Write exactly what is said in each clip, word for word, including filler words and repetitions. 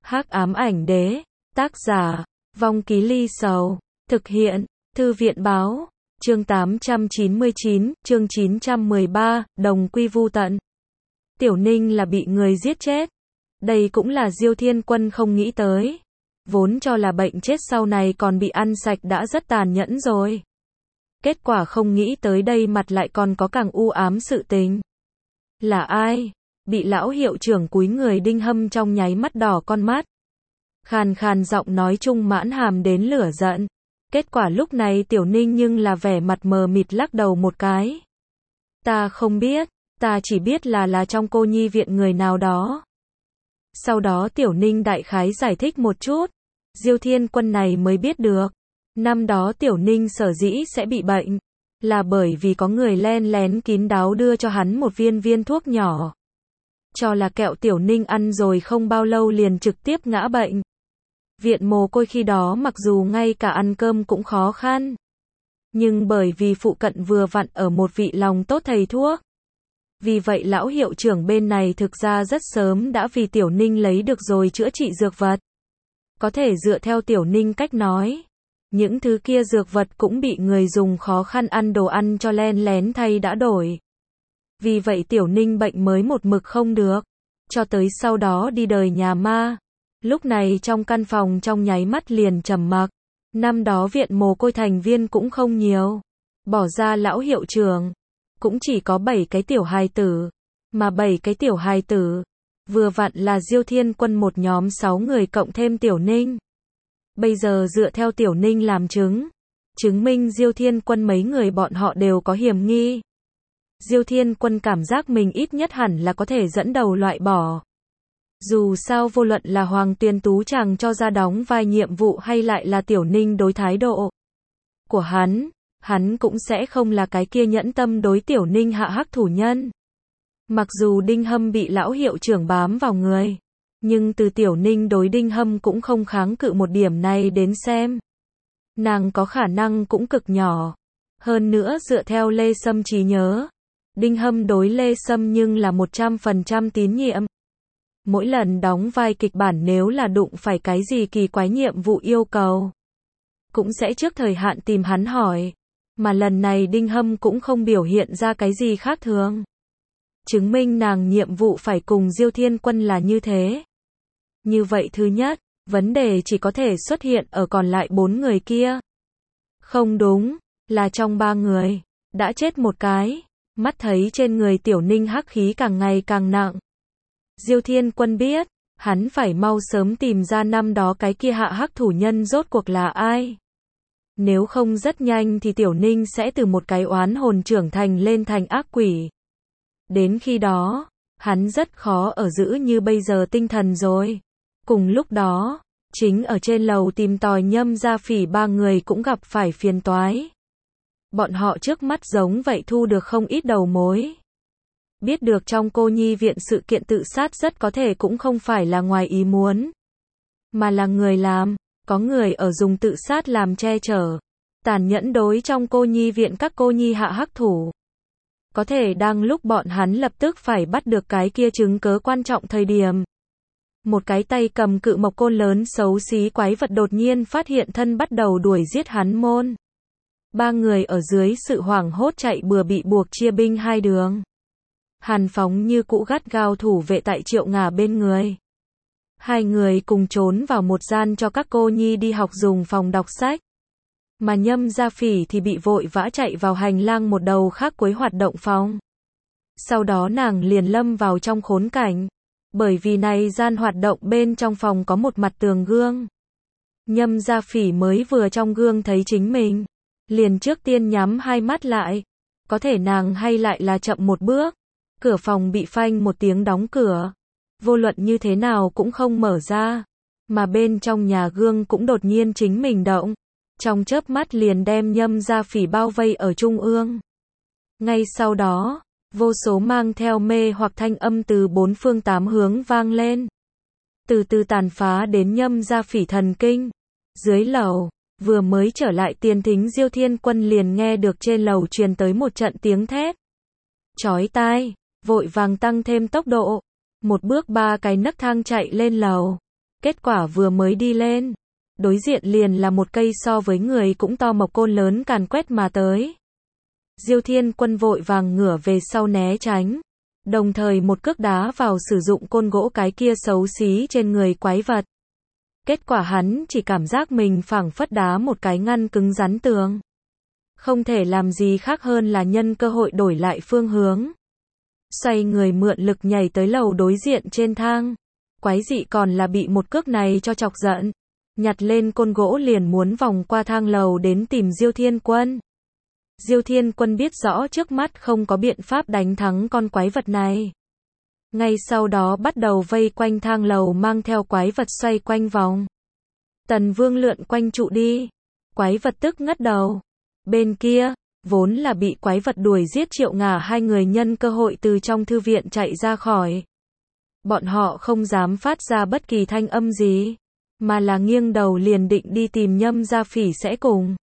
Hắc ám ảnh đế, tác giả, Vong Ký Ly Sầu, thực hiện, Thư viện báo, chương tám trăm chín mươi chín, chương chín trăm mười ba, đồng quy vu tận. Tiểu Ninh là bị người giết chết. Đây cũng là Diêu Thiên Quân không nghĩ tới. Vốn cho là bệnh chết sau này còn bị ăn sạch đã rất tàn nhẫn rồi. Kết quả không nghĩ tới đây mặt lại còn có càng u ám sự tình. Là ai? Bị lão hiệu trưởng cúi người Đinh Hâm trong nháy mắt đỏ con mắt. Khàn khàn giọng nói chung mãn hàm đến lửa giận. Kết quả lúc này Tiểu Ninh nhưng là vẻ mặt mờ mịt lắc đầu một cái. Ta không biết, ta chỉ biết là là trong cô nhi viện người nào đó. Sau đó Tiểu Ninh đại khái giải thích một chút. Diêu Thiên Quân này mới biết được. Năm đó Tiểu Ninh sở dĩ sẽ bị bệnh. Là bởi vì có người len lén kín đáo đưa cho hắn một viên viên thuốc nhỏ. Cho là kẹo Tiểu Ninh ăn rồi không bao lâu liền trực tiếp ngã bệnh. Viện mồ côi khi đó mặc dù ngay cả ăn cơm cũng khó khăn. Nhưng bởi vì phụ cận vừa vặn ở một vị lòng tốt thầy thuốc. Vì vậy lão hiệu trưởng bên này thực ra rất sớm đã vì Tiểu Ninh lấy được rồi chữa trị dược vật. Có thể dựa theo Tiểu Ninh cách nói. Những thứ kia dược vật cũng bị người dùng khó khăn ăn đồ ăn cho len lén thay đã đổi. Vì vậy Tiểu Ninh bệnh mới một mực không được. Cho tới sau đó đi đời nhà ma. Lúc này trong căn phòng trong nháy mắt liền trầm mặc. Năm đó viện mồ côi thành viên cũng không nhiều. Bỏ ra lão hiệu trưởng. Cũng chỉ có bảy cái tiểu hài tử. Mà bảy cái tiểu hài tử. Vừa vặn là Diêu Thiên Quân một nhóm sáu người cộng thêm Tiểu Ninh. Bây giờ dựa theo Tiểu Ninh làm chứng. Chứng minh Diêu Thiên Quân mấy người bọn họ đều có hiểm nghi. Diêu Thiên Quân cảm giác mình ít nhất hẳn là có thể dẫn đầu loại bỏ. Dù sao vô luận là Hoàng Tuyền Tú chàng cho ra đóng vai nhiệm vụ hay lại là Tiểu Ninh đối thái độ của hắn, hắn cũng sẽ không là cái kia nhẫn tâm đối Tiểu Ninh hạ hắc thủ nhân. Mặc dù Đinh Hâm bị lão hiệu trưởng bám vào người, nhưng từ Tiểu Ninh đối Đinh Hâm cũng không kháng cự một điểm này đến xem. Nàng có khả năng cũng cực nhỏ. Hơn nữa dựa theo Lê Sâm trí nhớ, Đinh Hâm đối Lê Sâm nhưng là một trăm phần trăm tín nhiệm. Mỗi lần đóng vai kịch bản nếu là đụng phải cái gì kỳ quái nhiệm vụ yêu cầu, cũng sẽ trước thời hạn tìm hắn hỏi. Mà lần này Đinh Hâm cũng không biểu hiện ra cái gì khác thường. Chứng minh nàng nhiệm vụ phải cùng Diêu Thiên Quân là như thế. Như vậy thứ nhất, vấn đề chỉ có thể xuất hiện ở còn lại bốn người kia. Không đúng, là trong ba người, đã chết một cái. Mắt thấy trên người Tiểu Ninh hắc khí càng ngày càng nặng. Diêu Thiên Quân biết, hắn phải mau sớm tìm ra năm đó cái kia hạ hắc thủ nhân rốt cuộc là ai. Nếu không rất nhanh thì Tiểu Ninh sẽ từ một cái oán hồn trưởng thành lên thành ác quỷ. Đến khi đó, hắn rất khó ở giữ như bây giờ tinh thần rồi. Cùng lúc đó, chính ở trên lầu tìm tòi Nhâm Gia Phỉ ba người cũng gặp phải phiền toái. Bọn họ trước mắt giống vậy thu được không ít đầu mối. Biết được trong cô nhi viện sự kiện tự sát rất có thể cũng không phải là ngoài ý muốn. Mà là người làm, có người ở dùng tự sát làm che chở. Tàn nhẫn đối trong cô nhi viện các cô nhi hạ hắc thủ. Có thể đang lúc bọn hắn lập tức phải bắt được cái kia chứng cớ quan trọng thời điểm. Một cái tay cầm cự mộc côn lớn xấu xí quái vật đột nhiên phát hiện thân bắt đầu đuổi giết hắn môn. Ba người ở dưới sự hoảng hốt chạy bừa bị buộc chia binh hai đường. Hàn Phóng như cũ gắt gao thủ vệ tại Triệu Ngà bên người. Hai người cùng trốn vào một gian cho các cô nhi đi học dùng phòng đọc sách. Mà Nhâm Gia Phỉ thì bị vội vã chạy vào hành lang một đầu khác cuối hoạt động phòng. Sau đó nàng liền lâm vào trong khốn cảnh. Bởi vì này gian hoạt động bên trong phòng có một mặt tường gương. Nhâm Gia Phỉ mới vừa trong gương thấy chính mình. Liền trước tiên nhắm hai mắt lại. Có thể nàng hay lại là chậm một bước. Cửa phòng bị phanh một tiếng đóng cửa. Vô luận như thế nào cũng không mở ra. Mà bên trong nhà gương cũng đột nhiên chính mình động. Trong chớp mắt liền đem Nhâm Gia Phỉ bao vây ở trung ương. Ngay sau đó, vô số mang theo mê hoặc thanh âm từ bốn phương tám hướng vang lên. Từ từ tàn phá đến Nhâm Gia Phỉ thần kinh. Dưới lầu, vừa mới trở lại tiền thính Diêu Thiên Quân liền nghe được trên lầu truyền tới một trận tiếng thét. Chói tai, vội vàng tăng thêm tốc độ. Một bước ba cái nấc thang chạy lên lầu. Kết quả vừa mới đi lên, đối diện liền là một cây so với người cũng to mộc côn lớn càn quét mà tới. Diêu Thiên Quân vội vàng ngửa về sau né tránh, đồng thời một cước đá vào sử dụng côn gỗ cái kia xấu xí trên người quái vật. Kết quả hắn chỉ cảm giác mình phảng phất đá một cái ngăn cứng rắn tường. Không thể làm gì khác hơn là nhân cơ hội đổi lại phương hướng. Xoay người mượn lực nhảy tới lầu đối diện trên thang. Quái dị còn là bị một cước này cho chọc giận. Nhặt lên côn gỗ liền muốn vòng qua thang lầu đến tìm Diêu Thiên Quân. Diêu Thiên Quân biết rõ trước mắt không có biện pháp đánh thắng con quái vật này. Ngay sau đó bắt đầu vây quanh thang lầu mang theo quái vật xoay quanh vòng. Tần Vương lượn quanh trụ đi. Quái vật tức ngất đầu. Bên kia, vốn là bị quái vật đuổi giết Triệu Ngả hai người nhân cơ hội từ trong thư viện chạy ra khỏi. Bọn họ không dám phát ra bất kỳ thanh âm gì, mà là nghiêng đầu liền định đi tìm Nhâm Gia Phỉ sẽ cùng.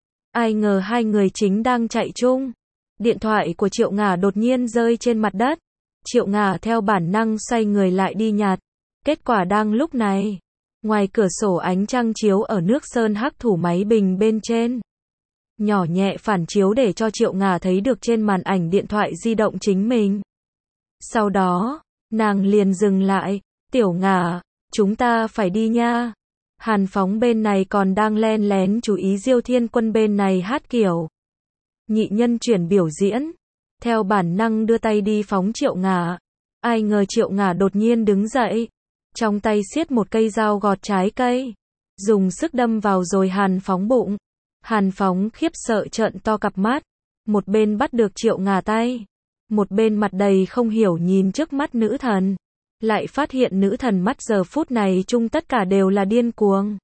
Ai ngờ hai người chính đang chạy chung. Điện thoại của Triệu Ngả đột nhiên rơi trên mặt đất. Triệu Ngả theo bản năng xoay người lại đi nhặt. Kết quả đang lúc này, ngoài cửa sổ ánh trăng chiếu ở nước sơn hắc thủ máy bình bên trên. Nhỏ nhẹ phản chiếu để cho Triệu Ngả thấy được trên màn ảnh điện thoại di động chính mình. Sau đó, nàng liền dừng lại, Tiểu Ngả, chúng ta phải đi nha. Hàn Phóng bên này còn đang len lén chú ý Diêu Thiên Quân bên này hát kiểu. Nhị nhân chuyển biểu diễn, theo bản năng đưa tay đi phóng Triệu Ngả. Ai ngờ Triệu Ngả đột nhiên đứng dậy, trong tay siết một cây dao gọt trái cây, dùng sức đâm vào rồi Hàn Phóng bụng. Hàn Phóng khiếp sợ trợn to cặp mắt, một bên bắt được Triệu Ngả tay, một bên mặt đầy không hiểu nhìn trước mắt nữ thần, lại phát hiện nữ thần mắt giờ phút này chung tất cả đều là điên cuồng.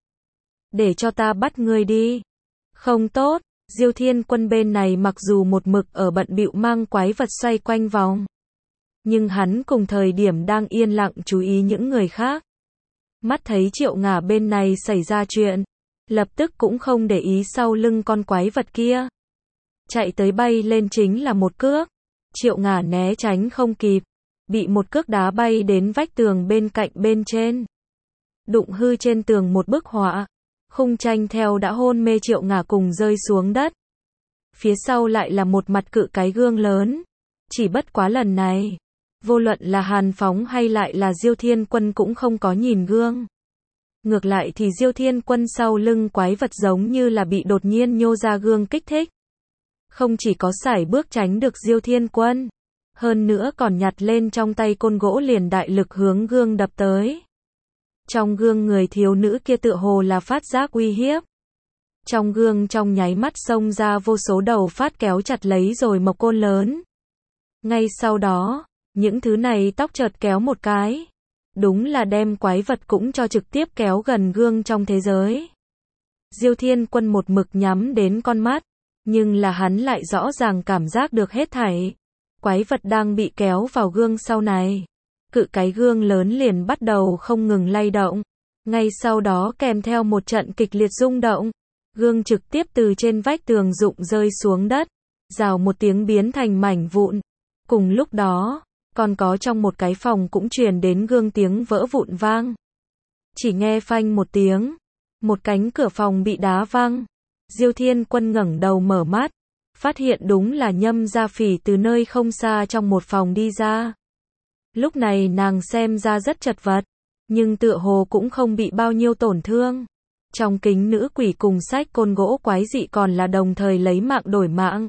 Để cho ta bắt ngươi đi. Không tốt, Diêu Thiên Quân bên này mặc dù một mực ở bận bịu mang quái vật xoay quanh vòng, nhưng hắn cùng thời điểm đang yên lặng chú ý những người khác. Mắt thấy Triệu Ngả bên này xảy ra chuyện, lập tức cũng không để ý sau lưng con quái vật kia. Chạy tới bay lên chính là một cước. Triệu Ngả né tránh không kịp, bị một cước đá bay đến vách tường bên cạnh bên trên. Đụng hư trên tường một bức họa, khung tranh theo đã hôn mê Triệu Ngả cùng rơi xuống đất. Phía sau lại là một mặt cự cái gương lớn. Chỉ bất quá lần này, vô luận là Hàn Phóng hay lại là Diêu Thiên Quân cũng không có nhìn gương. Ngược lại thì Diêu Thiên Quân sau lưng quái vật giống như là bị đột nhiên nhô ra gương kích thích. Không chỉ có sải bước tránh được Diêu Thiên Quân, hơn nữa còn nhặt lên trong tay côn gỗ liền đại lực hướng gương đập tới. Trong gương người thiếu nữ kia tựa hồ là phát giác uy hiếp. Trong gương trong nháy mắt xông ra vô số đầu phát kéo chặt lấy rồi mộc côn lớn. Ngay sau đó, những thứ này tóc chợt kéo một cái. Đúng là đem quái vật cũng cho trực tiếp kéo gần gương trong thế giới. Diêu Thiên Quân một mực nhắm đến con mắt, nhưng là hắn lại rõ ràng cảm giác được hết thảy. Quái vật đang bị kéo vào gương sau này. Cự cái gương lớn liền bắt đầu không ngừng lay động. Ngay sau đó kèm theo một trận kịch liệt rung động. Gương trực tiếp từ trên vách tường rụng rơi xuống đất. Rào một tiếng biến thành mảnh vụn. Cùng lúc đó, còn có trong một cái phòng cũng truyền đến gương tiếng vỡ vụn vang. Chỉ nghe phanh một tiếng. Một cánh cửa phòng bị đá văng. Diêu Thiên Quân ngẩng đầu mở mắt. Phát hiện đúng là Nhâm Gia Phỉ từ nơi không xa trong một phòng đi ra. Lúc này nàng xem ra rất chật vật, nhưng tựa hồ cũng không bị bao nhiêu tổn thương. Trong kính nữ quỷ cùng sách côn gỗ quái dị còn là đồng thời lấy mạng đổi mạng.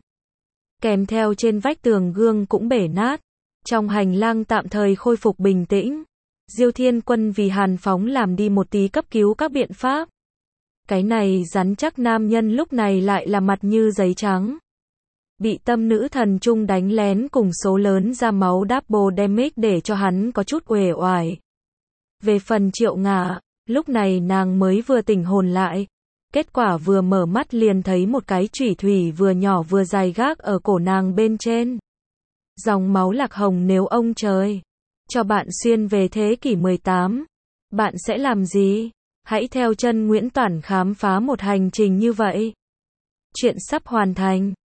Kèm theo trên vách tường gương cũng bể nát. Trong hành lang tạm thời khôi phục bình tĩnh. Diêu Thiên Quân vì Hàn Phóng làm đi một tí cấp cứu các biện pháp. Cái này rắn chắc nam nhân lúc này lại là mặt như giấy trắng. Bị tâm nữ thần trung đánh lén cùng số lớn ra máu double damage để cho hắn có chút uể oải. Về phần Triệu Ngả, lúc này nàng mới vừa tỉnh hồn lại. Kết quả vừa mở mắt liền thấy một cái chủy thủy vừa nhỏ vừa dài gác ở cổ nàng bên trên. Dòng máu lạc hồng nếu ông trời cho bạn xuyên về thế kỷ mười tám, bạn sẽ làm gì? Hãy theo chân Nguyễn Toản khám phá một hành trình như vậy. Chuyện sắp hoàn thành.